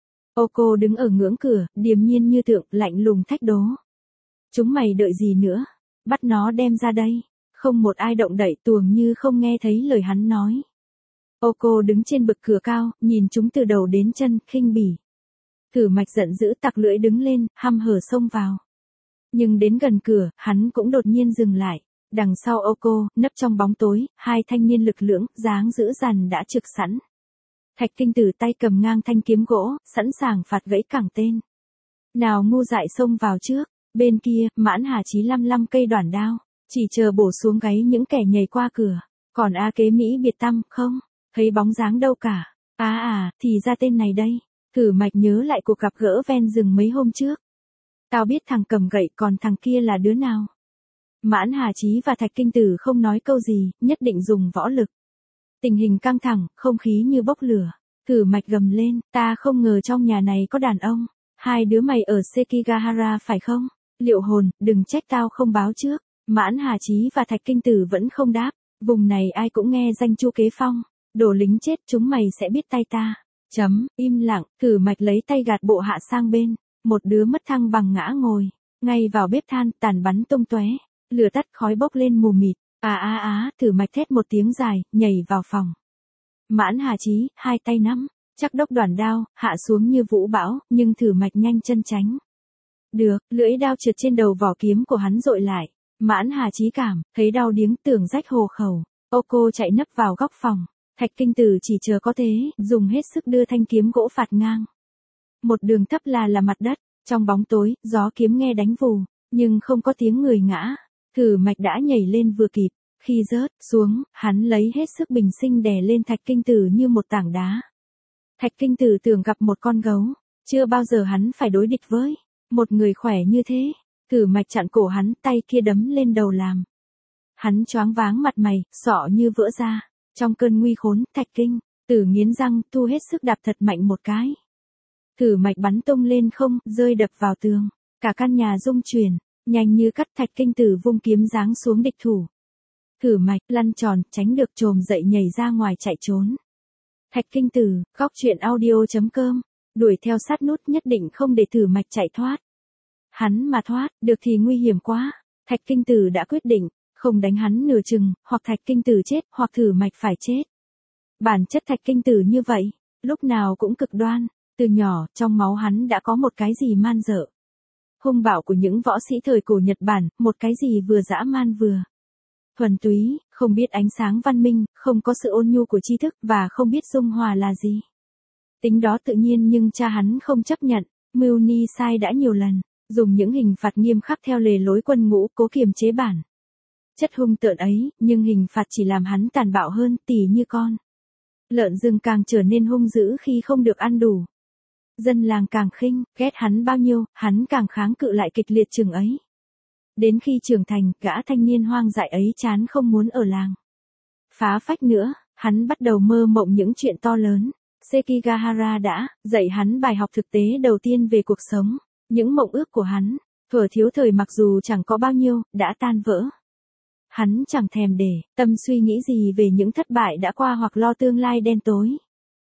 Ô cô đứng ở ngưỡng cửa, điềm nhiên như tượng, lạnh lùng thách đố. Chúng mày đợi gì nữa? Bắt nó đem ra đây. Không một ai động đậy, tuồng như không nghe thấy lời hắn nói. Ô cô đứng trên bậc cửa cao, nhìn chúng từ đầu đến chân, khinh bỉ. Thử Mạch giận dữ tặc lưỡi đứng lên, hăm hở xông vào. Nhưng đến gần cửa, hắn cũng đột nhiên dừng lại. Đằng sau ô cô, nấp trong bóng tối, hai thanh niên lực lưỡng, dáng dữ dằn đã trực sẵn. Thạch Kinh Tử tay cầm ngang thanh kiếm gỗ, sẵn sàng phạt gãy cẳng tên. Nào ngu dại xông vào trước, bên kia, Mãn Hà Chí lăm lăm cây đoản đao, chỉ chờ bổ xuống gáy những kẻ nhảy qua cửa. Còn A Kế Mỹ biệt tăm, không, thấy bóng dáng đâu cả. À à, thì ra tên này đây. Thử Mạch nhớ lại cuộc gặp gỡ ven rừng mấy hôm trước. Tao biết thằng cầm gậy, còn thằng kia là đứa nào? Mãn Hà Chí và Thạch Kinh Tử không nói câu gì, nhất định dùng võ lực. Tình hình căng thẳng, không khí như bốc lửa. Thử Mạch gầm lên, ta không ngờ trong nhà này có đàn ông. Hai đứa mày ở Sekigahara phải không? Liệu hồn, đừng trách tao không báo trước. Mãn Hà Chí và Thạch Kinh Tử vẫn không đáp. Vùng này ai cũng nghe danh Chu Kế Phong. Đồ lính chết, chúng mày sẽ biết tay ta. Chấm, im lặng, Thử Mạch lấy tay gạt bộ hạ sang bên. Một đứa mất thăng bằng ngã ngồi. Ngay vào bếp than, tàn bắn tung tóe. Lửa tắt khói bốc lên mù mịt. À á á, Thử Mạch thét một tiếng dài, nhảy vào phòng. Mãn Hà Chí, hai tay nắm, chắc đốc đoản đao, hạ xuống như vũ bão, nhưng Thử Mạch nhanh chân tránh. Được, lưỡi đao trượt trên đầu vỏ kiếm của hắn dội lại. Mãn Hà Chí cảm, thấy đau điếng tưởng rách hồ khẩu. Ô cô chạy nấp vào góc phòng. Thạch Kinh Tử chỉ chờ có thế, dùng hết sức đưa thanh kiếm gỗ phạt ngang. Một đường thấp là là mặt đất, trong bóng tối, gió kiếm nghe đánh vù, nhưng không có tiếng người ngã. Thử Mạch đã nhảy lên vừa kịp, khi rớt xuống, hắn lấy hết sức bình sinh đè lên Thạch Kinh Tử như một tảng đá. Thạch Kinh Tử tưởng gặp một con gấu, chưa bao giờ hắn phải đối địch với một người khỏe như thế. Thử Mạch chặn cổ hắn, tay kia đấm lên đầu làm. Hắn choáng váng mặt mày, sọ như vỡ ra. Trong cơn nguy khốn, Thạch Kinh Tử nghiến răng, thu hết sức đạp thật mạnh một cái. Thử Mạch bắn tung lên không, rơi đập vào tường. Cả căn nhà rung chuyển, nhanh như cắt. Thạch Kinh Tử vung kiếm giáng xuống địch thủ. Thử Mạch lăn tròn, tránh được trồm dậy nhảy ra ngoài chạy trốn. Thạch Kinh Tử, góc truyện audio chấm com, đuổi theo sát nút nhất định không để Thử Mạch chạy thoát. Hắn mà thoát, được thì nguy hiểm quá. Thạch Kinh Tử đã quyết định, không đánh hắn nửa chừng, hoặc Thạch Kinh Tử chết, hoặc Thử Mạch phải chết. Bản chất Thạch Kinh Tử như vậy, lúc nào cũng cực đoan. Từ nhỏ, trong máu hắn đã có một cái gì man dợ. Hung bạo của những võ sĩ thời cổ Nhật Bản, một cái gì vừa dã man vừa thuần túy, không biết ánh sáng văn minh, không có sự ôn nhu của tri thức, và không biết dung hòa là gì. Tính đó tự nhiên nhưng cha hắn không chấp nhận. Mưu Ni sai đã nhiều lần, dùng những hình phạt nghiêm khắc theo lề lối quân ngũ cố kiềm chế bản chất hung tợn ấy, nhưng hình phạt chỉ làm hắn tàn bạo hơn, tỉ như con lợn rừng càng trở nên hung dữ khi không được ăn đủ. Dân làng càng khinh, ghét hắn bao nhiêu, hắn càng kháng cự lại kịch liệt chừng ấy. Đến khi trưởng thành, gã thanh niên hoang dại ấy chán không muốn ở làng phá phách nữa, hắn bắt đầu mơ mộng những chuyện to lớn. Sekigahara đã dạy hắn bài học thực tế đầu tiên về cuộc sống. Những mộng ước của hắn, thuở thiếu thời mặc dù chẳng có bao nhiêu, đã tan vỡ. Hắn chẳng thèm để tâm suy nghĩ gì về những thất bại đã qua hoặc lo tương lai đen tối.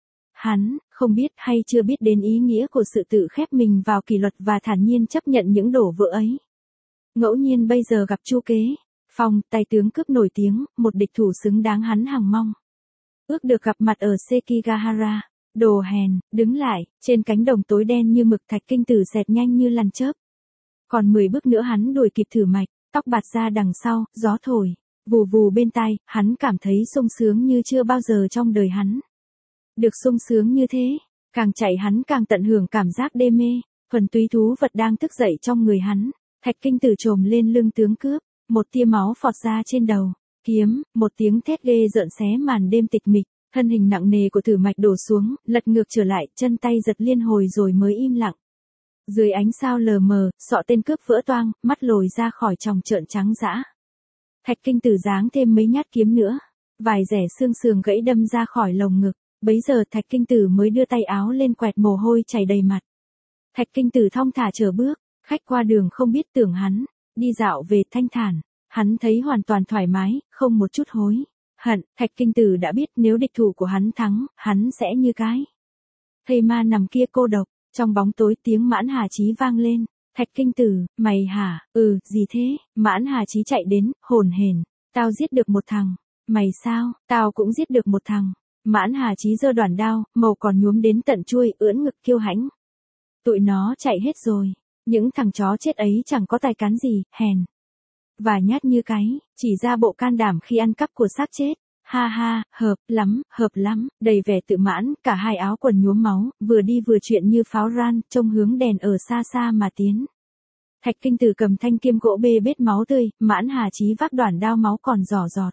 Hắn không biết hay chưa biết đến ý nghĩa của sự tự khép mình vào kỷ luật và thản nhiên chấp nhận những đổ vỡ ấy. Ngẫu nhiên bây giờ gặp Chu Kế Phong, tay tướng cướp nổi tiếng, một địch thủ xứng đáng hắn hằng mong. Ước được gặp mặt ở Sekigahara, Đồ hèn, đứng lại, trên cánh đồng tối đen như mực Thạch Kinh Tử xẹt nhanh như làn chớp. Còn mười bước nữa hắn đuổi kịp Thử Mạch, tóc bạt ra đằng sau, gió thổi, vù vù bên tai, hắn cảm thấy sung sướng như chưa bao giờ trong đời hắn. Được sung sướng như thế, càng chạy hắn càng tận hưởng cảm giác đê mê, thuần túy thú vật đang thức dậy trong người hắn. Thạch Kinh Tử trồm lên lưng tướng cướp, một tia máu phọt ra trên đầu, kiếm, một tiếng thét ghê rợn xé màn đêm tịch mịch, thân hình nặng nề của Thử Mạch đổ xuống, lật ngược trở lại, chân tay giật liên hồi rồi mới im lặng. Dưới ánh sao lờ mờ, sọ tên cướp vỡ toang, mắt lồi ra khỏi tròng trợn trắng dã. Thạch Kinh Tử giáng thêm mấy nhát kiếm nữa, vài rẻ xương sườn gãy đâm ra khỏi lồng ngực, bấy giờ Thạch Kinh Tử mới đưa tay áo lên quẹt mồ hôi chảy đầy mặt. Thạch Kinh Tử thong thả chờ bước, khách qua đường không biết tưởng hắn đi dạo về thanh thản, hắn thấy hoàn toàn thoải mái, không một chút hối hận. Thạch Kinh Tử đã biết nếu địch thủ của hắn thắng, hắn sẽ như cái thây ma nằm kia cô độc. Trong bóng tối tiếng Mãn Hà Chí vang lên. Thạch Kinh Tử, mày hả? Ừ, gì thế? Mãn Hà Chí chạy đến, hồn hển. Tao giết được một thằng. Mày sao? Tao cũng giết được một thằng. Mãn Hà Chí giơ đoản đao, màu còn nhuốm đến tận chuôi, ưỡn ngực kiêu hãnh. Tụi nó chạy hết rồi. Những thằng chó chết ấy chẳng có tài cán gì, hèn. Và nhát như cái, chỉ ra bộ can đảm khi ăn cắp của xác chết. Ha ha, hợp lắm, hợp lắm, đầy vẻ tự mãn, cả hai áo quần nhuốm máu, vừa đi vừa chuyện như pháo ran, trông hướng đèn ở xa xa mà tiến. Thạch Kinh Tử cầm thanh kiếm gỗ bê bết máu tươi, Mãn Hà Chí vác đoản đao máu còn giỏ giọt.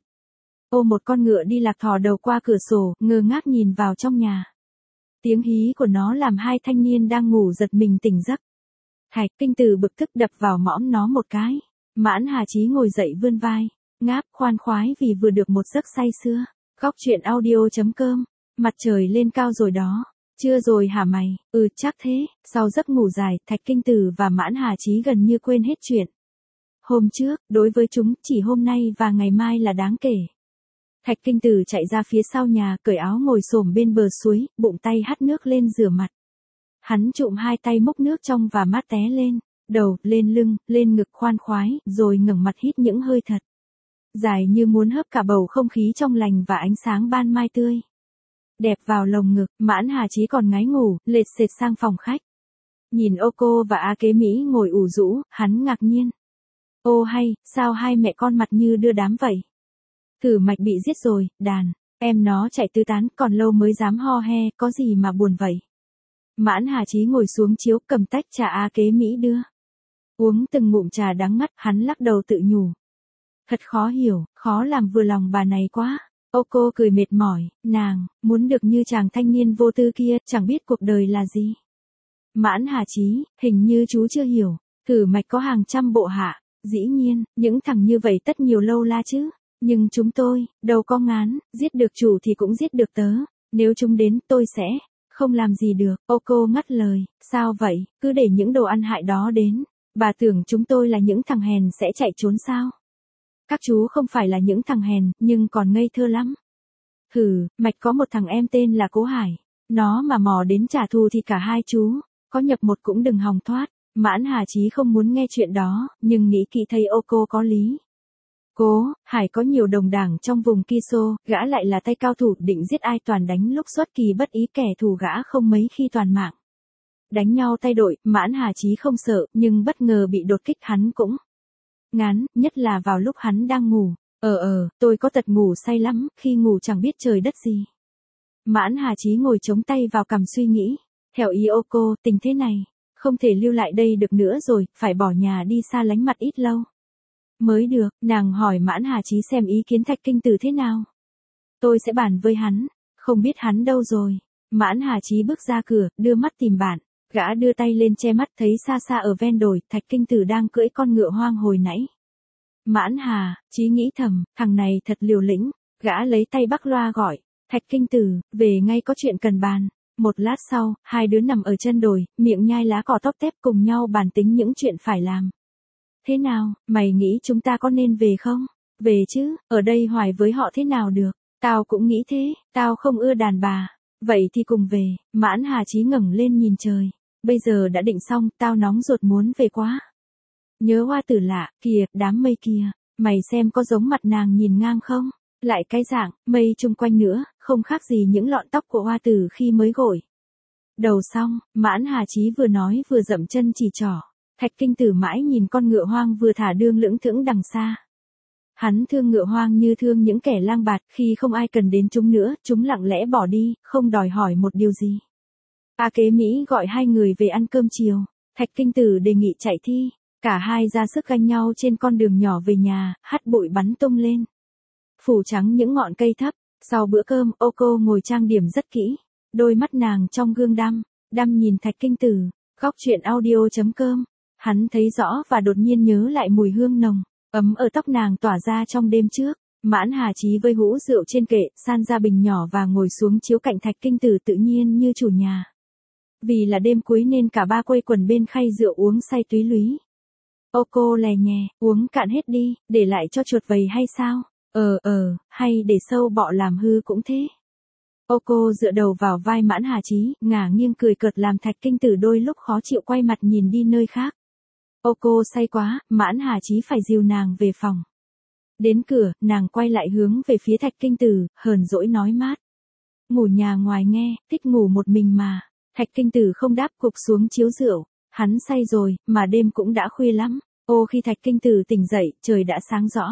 Ô một con ngựa đi lạc thò đầu qua cửa sổ, ngơ ngác nhìn vào trong nhà. Tiếng hí của nó làm hai thanh niên đang ngủ giật mình tỉnh giấc. Thạch Kinh Tử bực tức đập vào mõm nó một cái. Mãn Hà Chí ngồi dậy vươn vai, ngáp khoan khoái vì vừa được một giấc say sưa. Góc truyện audio chấm com. Mặt trời lên cao rồi đó. Chưa rồi hả mày? Ừ chắc thế. Sau giấc ngủ dài, Thạch Kinh Tử và Mãn Hà Chí gần như quên hết chuyện hôm trước, đối với chúng, chỉ hôm nay và ngày mai là đáng kể. Thạch Kinh Tử chạy ra phía sau nhà, cởi áo ngồi xổm bên bờ suối, bụng tay hắt nước lên rửa mặt. Hắn trụm hai tay múc nước trong và mát té lên, đầu, lên lưng, lên ngực khoan khoái, rồi ngẩng mặt hít những hơi thật dài như muốn hớp cả bầu không khí trong lành và ánh sáng ban mai tươi đẹp vào lồng ngực. Mãn Hà Chí còn ngái ngủ, lệt sệt sang phòng khách. Nhìn Ô Cô và A Kế Mỹ ngồi ủ rũ, hắn ngạc nhiên. Ô hay, sao hai mẹ con mặt như đưa đám vậy? Thử Mạch bị giết rồi, đàn em nó chạy tứ tán, còn lâu mới dám ho he, có gì mà buồn vậy? Mãn Hà Chí ngồi xuống chiếu, cầm tách trà A Kế Mỹ đưa. Uống từng ngụm trà đắng ngắt, hắn lắc đầu tự nhủ. Thật khó hiểu, khó làm vừa lòng bà này quá. Ô Cô cười mệt mỏi, nàng, muốn được như chàng thanh niên vô tư kia, chẳng biết cuộc đời là gì. Mãn Hà Chí, hình như chú chưa hiểu, Thử Mạch có hàng trăm bộ hạ, dĩ nhiên, những thằng như vậy tất nhiều lâu la chứ. Nhưng chúng tôi, đâu có ngán, giết được chủ thì cũng giết được tớ, nếu chúng đến tôi sẽ không làm gì được. Ô Cô ngắt lời, sao vậy, cứ để những đồ ăn hại đó đến, bà tưởng chúng tôi là những thằng hèn sẽ chạy trốn sao? Các chú không phải là những thằng hèn, nhưng còn ngây thơ lắm. Thử Mạch có một thằng em tên là Cố Hải, nó mà mò đến trả thù thì cả hai chú, có nhập một cũng đừng hòng thoát. Mãn Hà Chí không muốn nghe chuyện đó, nhưng nghĩ kỹ thấy Ô Cô có lý. Cố Hải có nhiều đồng đảng trong vùng Kiso, gã lại là tay cao thủ, định giết ai toàn đánh lúc xuất kỳ bất ý, kẻ thù gã không mấy khi toàn mạng. Đánh nhau tay đội, Mãn Hà Chí không sợ, nhưng bất ngờ bị đột kích hắn cũng ngán, nhất là vào lúc hắn đang ngủ. Ờ ờ, tôi có tật ngủ say lắm, khi ngủ chẳng biết trời đất gì. Mãn Hà Chí ngồi chống tay vào cằm suy nghĩ. Theo ý Ô Cô, tình thế này, không thể lưu lại đây được nữa rồi, phải bỏ nhà đi xa lánh mặt ít lâu mới được. Nàng hỏi Mãn Hà Chí xem ý kiến Thạch Kinh Tử thế nào. Tôi sẽ bàn với hắn, không biết hắn đâu rồi. Mãn Hà Chí bước ra cửa, đưa mắt tìm bạn. Gã đưa tay lên che mắt, thấy xa xa ở ven đồi, Thạch Kinh Tử đang cưỡi con ngựa hoang hồi nãy. Mãn Hà Chí nghĩ thầm, thằng này thật liều lĩnh. Gã lấy tay bắc loa gọi, Thạch Kinh Tử, về ngay có chuyện cần bàn. Một lát sau, hai đứa nằm ở chân đồi, miệng nhai lá cỏ tóp tép cùng nhau bàn tính những chuyện phải làm. Thế nào, mày nghĩ chúng ta có nên về không? Về chứ, ở đây hoài với họ thế nào được? Tao cũng nghĩ thế, tao không ưa đàn bà. Vậy thì cùng về. Mãn Hà Chí ngẩng lên nhìn trời. Bây giờ đã định xong, tao nóng ruột muốn về quá. Nhớ Hoa Tử lạ, kìa, đám mây kia. Mày xem có giống mặt nàng nhìn ngang không? Lại cái dạng, mây chung quanh nữa, không khác gì những lọn tóc của hoa tử khi mới gội đầu xong, Mãn Hà Chí vừa nói vừa dậm chân chỉ trỏ. Thạch Kinh Tử mãi nhìn con ngựa hoang vừa thả đương lững thững đằng xa. Hắn thương ngựa hoang như thương những kẻ lang bạt, khi không ai cần đến chúng nữa, chúng lặng lẽ bỏ đi, không đòi hỏi một điều gì. A Kế Mỹ gọi hai người về ăn cơm chiều, Thạch Kinh Tử đề nghị chạy thi, cả hai ra sức ganh nhau trên con đường nhỏ về nhà, hắt bụi bắn tung lên. Phủ trắng những ngọn cây thấp, sau bữa cơm, ô cô ngồi trang điểm rất kỹ, đôi mắt nàng trong gương đăm, đăm nhìn Thạch Kinh Tử, góc chuyện audio chấm com. Hắn thấy rõ và đột nhiên nhớ lại mùi hương nồng, ấm ở tóc nàng tỏa ra trong đêm trước. Mãn Hà Chí vơi hũ rượu trên kệ, san ra bình nhỏ và ngồi xuống chiếu cạnh Thạch Kinh Tử tự nhiên như chủ nhà. Vì là đêm cuối nên cả ba quây quần bên khay rượu uống say túy lúy. Ô cô lè nhè, uống cạn hết đi, để lại cho chuột vầy hay sao? Ờ ờ, hay để sâu bọ làm hư cũng thế. Ô cô dựa đầu vào vai Mãn Hà Chí, ngả nghiêng cười cợt làm Thạch Kinh Tử đôi lúc khó chịu quay mặt nhìn đi nơi khác. Ô cô say quá, Mãn Hà Chí phải dìu nàng về phòng. Đến cửa, nàng quay lại hướng về phía Thạch Kinh Tử, hờn dỗi nói mát. Ngủ nhà ngoài nghe, thích ngủ một mình mà. Thạch Kinh Tử không đáp, cục xuống chiếu rượu. Hắn say rồi, mà đêm cũng đã khuya lắm. Ô khi Thạch Kinh Tử tỉnh dậy, trời đã sáng rõ.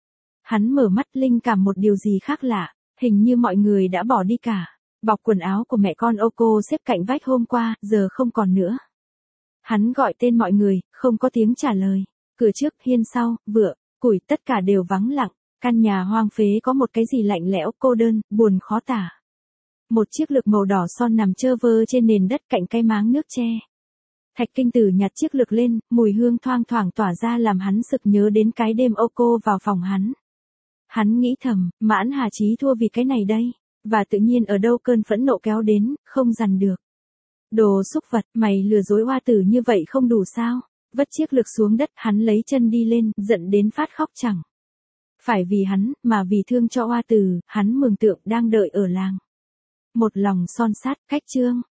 Hắn mở mắt linh cảm một điều gì khác lạ, hình như mọi người đã bỏ đi cả. Bọc quần áo của mẹ con ô cô xếp cạnh vách hôm qua, giờ không còn nữa. Hắn gọi tên mọi người, không có tiếng trả lời. Cửa trước, hiên sau, vựa, củi, tất cả đều vắng lặng. Căn nhà hoang phế có một cái gì lạnh lẽo, cô đơn, buồn khó tả. Một chiếc lược màu đỏ son nằm trơ vơ trên nền đất cạnh cái máng nước tre. Thạch Kinh Tử nhặt chiếc lược lên, mùi hương thoang thoảng tỏa ra làm hắn sực nhớ đến cái đêm ô cô vào phòng hắn. Hắn nghĩ thầm, Mãn Hà Chí thua vì cái này đây. Và tự nhiên ở đâu cơn phẫn nộ kéo đến, không dằn được. Đồ xúc vật, mày lừa dối hoa tử như vậy không đủ sao? Vất chiếc lược xuống đất, hắn lấy chân đi lên, giận đến phát khóc chẳng. Phải vì hắn, mà vì thương cho hoa tử, hắn mường tượng đang đợi ở làng. Một lòng son sát, cách chương.